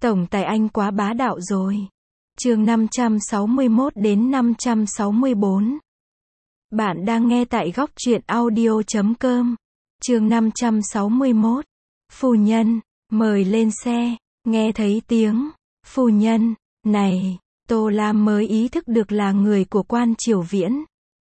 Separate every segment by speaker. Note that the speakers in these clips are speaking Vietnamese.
Speaker 1: Tổng tài anh quá bá đạo rồi. Chương 561 đến 564. Bạn đang nghe tại góc truyện audio.com. Chương 561. Phu nhân, mời lên xe. Nghe thấy tiếng phu nhân này, Tô Lam mới ý thức được là người của Quan Triều Viễn.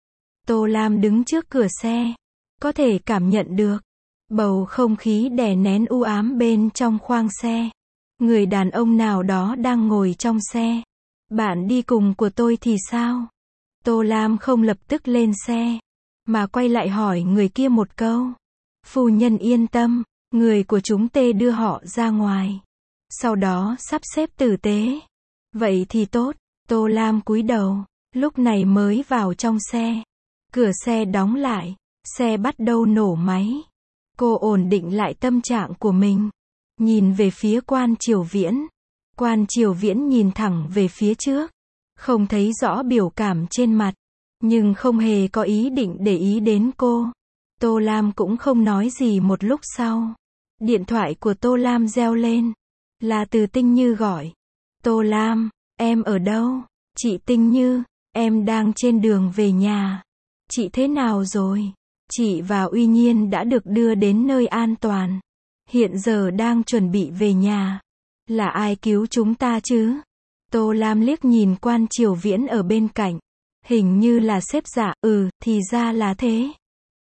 Speaker 1: Tô Lam đứng trước cửa xe, có thể cảm nhận được bầu không khí đè nén u ám bên trong khoang xe. Người đàn ông nào đó đang ngồi trong xe. Bạn đi cùng của tôi thì sao? Tô Lam không lập tức lên xe, mà quay lại hỏi người kia một câu. Phu nhân yên tâm, người của chúng tê đưa họ ra ngoài. Sau đó sắp xếp tử tế. Vậy thì tốt. Tô Lam cúi đầu, lúc này mới vào trong xe. Cửa xe đóng lại, xe bắt đầu nổ máy. Cô ổn định lại tâm trạng của mình, nhìn về phía Quan Triều Viễn. Quan Triều Viễn nhìn thẳng về phía trước, không thấy rõ biểu cảm trên mặt, nhưng không hề có ý định để ý đến cô. Tô Lam cũng không nói gì. Một lúc sau, điện thoại của Tô Lam reo lên, là Từ Tinh Như gọi. Tô Lam, em ở đâu? Chị Tinh Như, em đang trên đường về nhà. Chị thế nào rồi? Chị và Uy Nhiên đã được đưa đến nơi an toàn, hiện giờ đang chuẩn bị về nhà. Là ai cứu chúng ta chứ? Tô Lam liếc nhìn Quan Triều Viễn ở bên cạnh. Hình như là sếp Dạ. Thì ra là thế.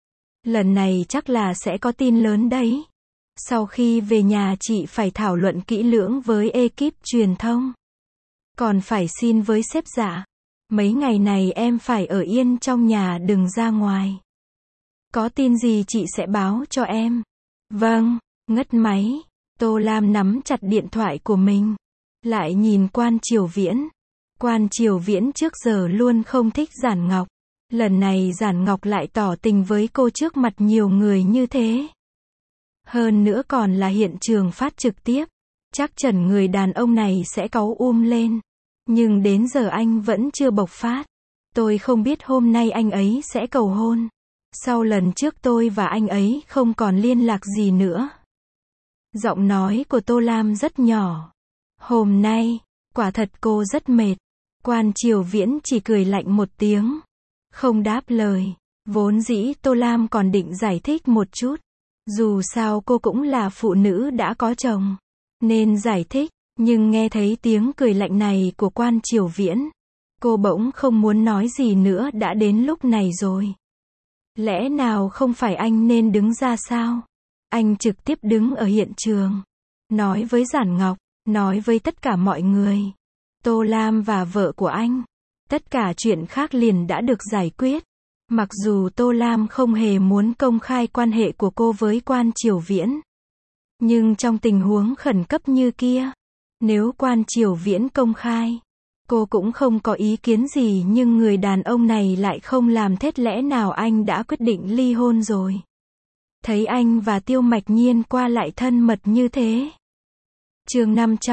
Speaker 1: Lần này chắc là sẽ có tin lớn đấy. Sau khi về nhà chị phải thảo luận kỹ lưỡng với ekip truyền thông. Còn phải xin với sếp Dạ. Mấy ngày này em phải ở yên trong nhà, đừng ra ngoài. Có tin gì chị sẽ báo cho em. Vâng. Ngắt máy. Tô Lam nắm chặt điện thoại của mình, lại nhìn Quan Triều Viễn. Quan Triều Viễn trước giờ luôn không thích Giản Ngọc. Lần này Giản Ngọc lại tỏ tình với cô trước mặt nhiều người như thế. Hơn nữa còn là hiện trường phát trực tiếp. Chắc chắn người đàn ông này sẽ cáu lên. Nhưng đến giờ anh vẫn chưa bộc phát. Tôi không biết hôm nay anh ấy sẽ cầu hôn. Sau lần trước tôi và anh ấy không còn liên lạc gì nữa. Giọng nói của Tô Lam rất nhỏ. Hôm nay, quả thật cô rất mệt. Quan Triều Viễn chỉ cười lạnh một tiếng, không đáp lời. Vốn dĩ Tô Lam còn định giải thích một chút. Dù sao cô cũng là phụ nữ đã có chồng, nên giải thích. Nhưng nghe thấy tiếng cười lạnh này của Quan Triều Viễn, cô bỗng không muốn nói gì nữa. Đã đến lúc này rồi, lẽ nào không phải anh nên đứng ra sao? Anh trực tiếp đứng ở hiện trường, nói với Giản Ngọc, nói với tất cả mọi người, Tô Lam và vợ của anh, tất cả chuyện khác liền đã được giải quyết. Mặc dù Tô Lam không hề muốn công khai quan hệ của cô với Quan Triều Viễn, nhưng trong tình huống khẩn cấp như kia, nếu Quan Triều Viễn công khai, cô cũng không có ý kiến gì. Nhưng người đàn ông này lại không làm thế. Lẽ nào anh đã quyết định ly hôn rồi? Thấy anh và Tiêu Mạch Nhiên qua lại thân mật như thế. Chương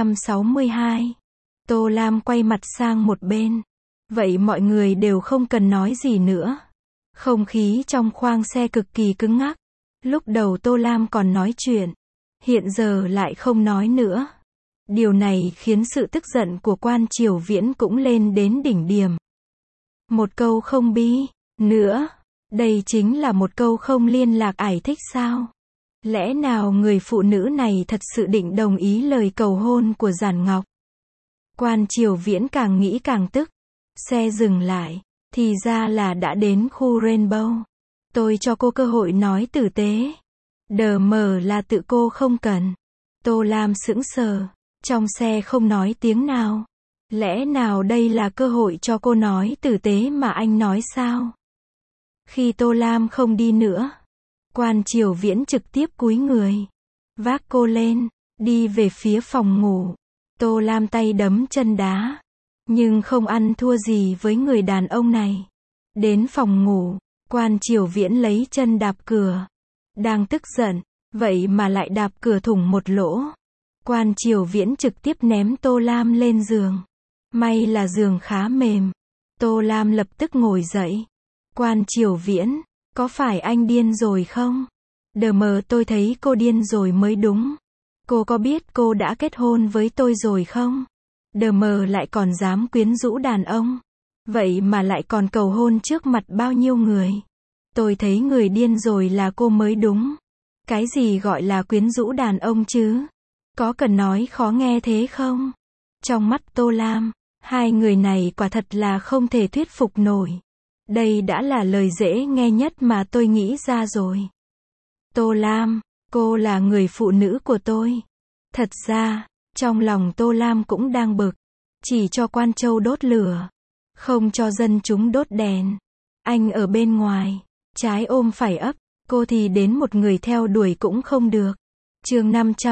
Speaker 1: 562. Tô Lam quay mặt sang một bên. Vậy mọi người đều không cần nói gì nữa. Không khí trong khoang xe cực kỳ cứng ngắc. Lúc đầu Tô Lam còn nói chuyện, hiện giờ lại không nói nữa. Điều này khiến sự tức giận của Quan Triều Viễn cũng lên đến đỉnh điểm. Một câu không bi nữa. Đây chính là một câu không liên lạc ải thích sao? Lẽ nào người phụ nữ này thật sự định đồng ý lời cầu hôn của Giản Ngọc? Quan Triều Viễn càng nghĩ càng tức. Xe dừng lại, thì ra là đã đến khu Rainbow. Tôi cho cô cơ hội nói tử tế. Đờ mờ là tự cô không cần. Tô Lam sững sờ, trong xe không nói tiếng nào. Lẽ nào đây là cơ hội cho cô nói tử tế mà anh nói sao? Khi Tô Lam không đi nữa, Quan Triều Viễn trực tiếp cúi người, vác cô lên, đi về phía phòng ngủ. Tô Lam tay đấm chân đá, nhưng không ăn thua gì với người đàn ông này. Đến phòng ngủ, Quan Triều Viễn lấy chân đạp cửa. Đang tức giận, vậy mà lại đạp cửa thủng một lỗ. Quan Triều Viễn trực tiếp ném Tô Lam lên giường. May là giường khá mềm. Tô Lam lập tức ngồi dậy. Quan Triều Viễn, có phải anh điên rồi không? Đờ mờ tôi thấy cô điên rồi mới đúng. Cô có biết cô đã kết hôn với tôi rồi không? Đờ mờ lại còn dám quyến rũ đàn ông. Vậy mà lại còn cầu hôn trước mặt bao nhiêu người. Tôi thấy người điên rồi là cô mới đúng. Cái gì gọi là quyến rũ đàn ông chứ? Có cần nói khó nghe thế không? Trong mắt Tô Lam, hai người này quả thật là không thể thuyết phục nổi. Đây đã là lời dễ nghe nhất mà tôi nghĩ ra rồi. Tô Lam, cô là người phụ nữ của tôi. Thật ra, trong lòng Tô Lam cũng đang bực. Chỉ cho Quan Châu đốt lửa. Không cho dân chúng đốt đèn. Anh ở bên ngoài, trái ôm phải ấp. Cô thì đến một người theo đuổi cũng không được. Chương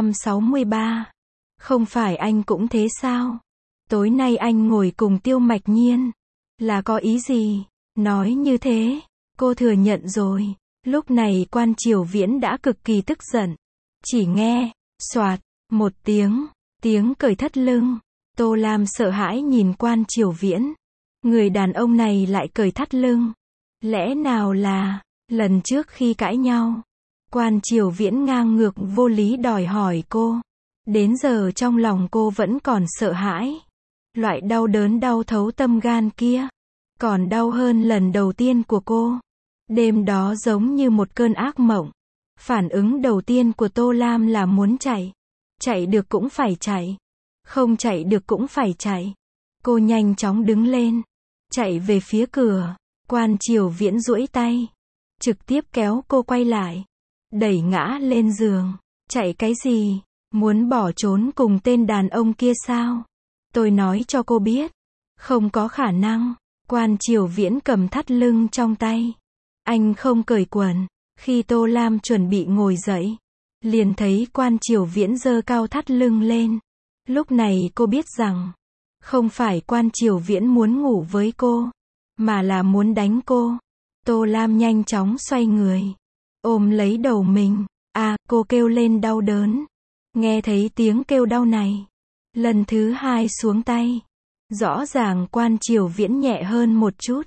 Speaker 1: 563. Không phải anh cũng thế sao? Tối nay anh ngồi cùng Tiêu Mạch Nhiên. Là có ý gì? Nói như thế. Cô thừa nhận rồi. Lúc này Quan Triều Viễn đã cực kỳ tức giận. Chỉ nghe, xoạt, một tiếng cởi thắt lưng. Tô Lam sợ hãi nhìn Quan Triều Viễn. Người đàn ông này lại cởi thắt lưng. Lẽ nào là, lần trước khi cãi nhau, Quan Triều Viễn ngang ngược vô lý đòi hỏi cô. Đến giờ trong lòng cô vẫn còn sợ hãi. Loại đau đớn đau thấu tâm gan kia. Còn đau hơn lần đầu tiên của cô. Đêm đó giống như một cơn ác mộng. Phản ứng đầu tiên của Tô Lam là muốn chạy. Chạy được cũng phải chạy. Không chạy được cũng phải chạy. Cô nhanh chóng đứng lên. Chạy về phía cửa. Quan Triều Viễn duỗi tay. Trực tiếp kéo cô quay lại. Đẩy ngã lên giường. Chạy cái gì? Muốn bỏ trốn cùng tên đàn ông kia sao? Tôi nói cho cô biết. Không có khả năng. Quan Triều Viễn cầm thắt lưng trong tay. Anh không cởi quần. Khi Tô Lam chuẩn bị ngồi dậy, liền thấy Quan Triều Viễn giơ cao thắt lưng lên. Lúc này cô biết rằng, không phải Quan Triều Viễn muốn ngủ với cô, mà là muốn đánh cô. Tô Lam nhanh chóng xoay người, ôm lấy đầu mình. Cô kêu lên đau đớn. Nghe thấy tiếng kêu đau này, lần thứ hai xuống tay. Rõ ràng Quan Triều Viễn nhẹ hơn một chút.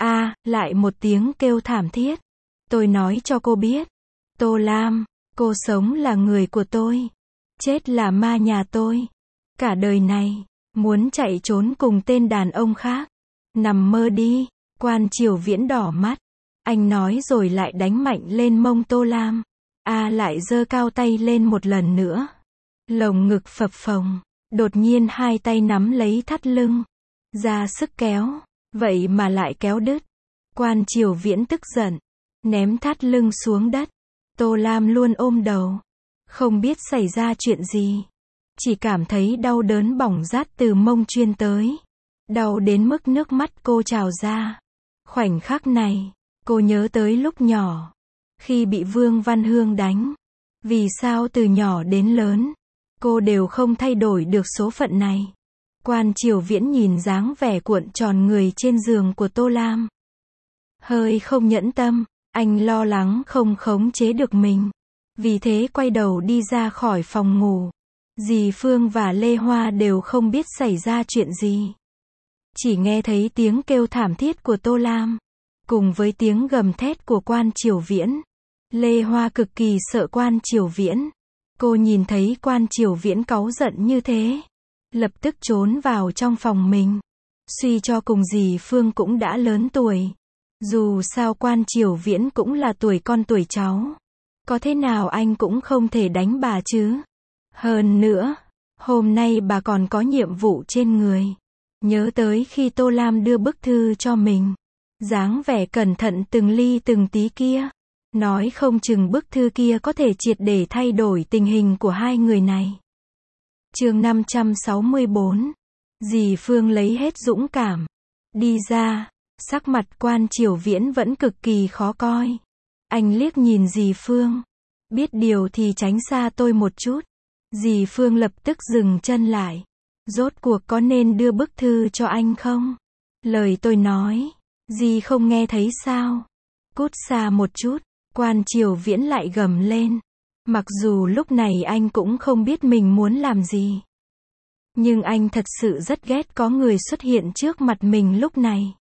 Speaker 1: Lại một tiếng kêu thảm thiết. Tôi nói cho cô biết. Tô Lam, cô sống là người của tôi. Chết là ma nhà tôi. Cả đời này, muốn chạy trốn cùng tên đàn ông khác. Nằm mơ đi. Quan Triều Viễn đỏ mắt. Anh nói rồi lại đánh mạnh lên mông Tô Lam. Lại giơ cao tay lên một lần nữa. Lồng ngực phập phồng. Đột nhiên hai tay nắm lấy thắt lưng. Ra sức kéo. Vậy mà lại kéo đứt. Quan Triều Viễn tức giận. Ném thắt lưng xuống đất. Tô Lam luôn ôm đầu. Không biết xảy ra chuyện gì. Chỉ cảm thấy đau đớn bỏng rát từ mông truyền tới. Đau đến mức nước mắt cô trào ra. Khoảnh khắc này, cô nhớ tới lúc nhỏ. Khi bị Vương Văn Hương đánh. Vì sao từ nhỏ đến lớn, cô đều không thay đổi được số phận này. Quan Triều Viễn nhìn dáng vẻ cuộn tròn người trên giường của Tô Lam. Hơi không nhẫn tâm. Anh lo lắng không khống chế được mình. Vì thế quay đầu đi ra khỏi phòng ngủ. Dì Phương và Lê Hoa đều không biết xảy ra chuyện gì. Chỉ nghe thấy tiếng kêu thảm thiết của Tô Lam. Cùng với tiếng gầm thét của Quan Triều Viễn. Lê Hoa cực kỳ sợ Quan Triều Viễn. Cô nhìn thấy Quan Triều Viễn cáu giận như thế. Lập tức trốn vào trong phòng mình. Suy cho cùng dì Phương cũng đã lớn tuổi. Dù sao Quan Triều Viễn cũng là tuổi con tuổi cháu. Có thế nào anh cũng không thể đánh bà chứ. Hơn nữa, hôm nay bà còn có nhiệm vụ trên người. Nhớ tới khi Tô Lam đưa bức thư cho mình. Dáng vẻ cẩn thận từng ly từng tí kia. Nói không chừng bức thư kia có thể triệt để thay đổi tình hình của hai người này. Chương 564. Dì Phương lấy hết dũng cảm. Đi ra. Sắc mặt Quan Triều Viễn vẫn cực kỳ khó coi. Anh liếc nhìn dì Phương. Biết điều thì tránh xa tôi một chút. Dì Phương lập tức dừng chân lại. Rốt cuộc có nên đưa bức thư cho anh không? Lời tôi nói, dì không nghe thấy sao? Cút xa một chút. Quan Triều Viễn lại gầm lên. Mặc dù lúc này anh cũng không biết mình muốn làm gì. Nhưng anh thật sự rất ghét có người xuất hiện trước mặt mình lúc này.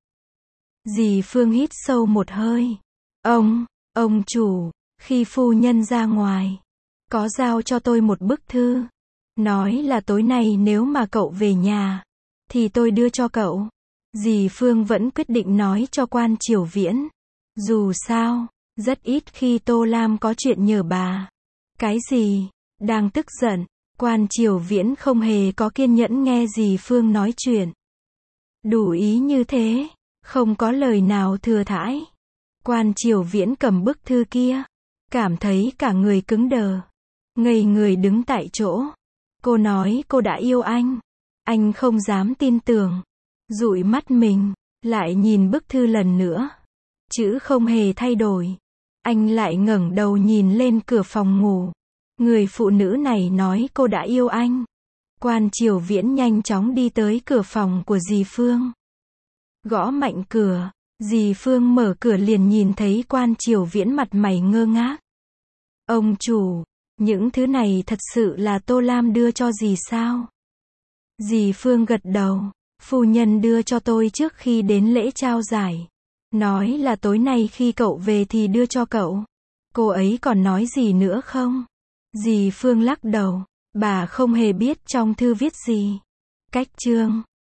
Speaker 1: Dì Phương hít sâu một hơi. Ông chủ, khi phu nhân ra ngoài, có giao cho tôi một bức thư. Nói là tối nay nếu mà cậu về nhà, thì tôi đưa cho cậu. Dì Phương vẫn quyết định nói cho quan Triều Viễn. Dù sao, rất ít khi Tô Lam có chuyện nhờ bà. Cái gì? Đang tức giận, quan Triều Viễn không hề có kiên nhẫn nghe dì Phương nói chuyện. Đủ ý như thế, không có lời nào thừa thãi. Quan Triều Viễn cầm bức thư kia, cảm thấy cả người cứng đờ, ngây người đứng tại chỗ. Cô nói cô đã yêu anh không dám tin tưởng, dụi mắt mình, lại nhìn bức thư lần nữa. Chữ không hề thay đổi. Anh lại ngẩng đầu nhìn lên cửa phòng ngủ. Người phụ nữ này nói cô đã yêu anh. Quan Triều Viễn nhanh chóng đi tới cửa phòng của dì Phương. Gõ mạnh cửa, dì Phương mở cửa liền nhìn thấy quan Triều Viễn mặt mày ngơ ngác. Ông chủ, những thứ này thật sự là Tô Lam đưa cho dì sao? Dì Phương gật đầu, phu nhân đưa cho tôi trước khi đến lễ trao giải. Nói là tối nay khi cậu về thì đưa cho cậu. Cô ấy còn nói gì nữa không? Dì Phương lắc đầu, bà không hề biết trong thư viết gì. Cách chương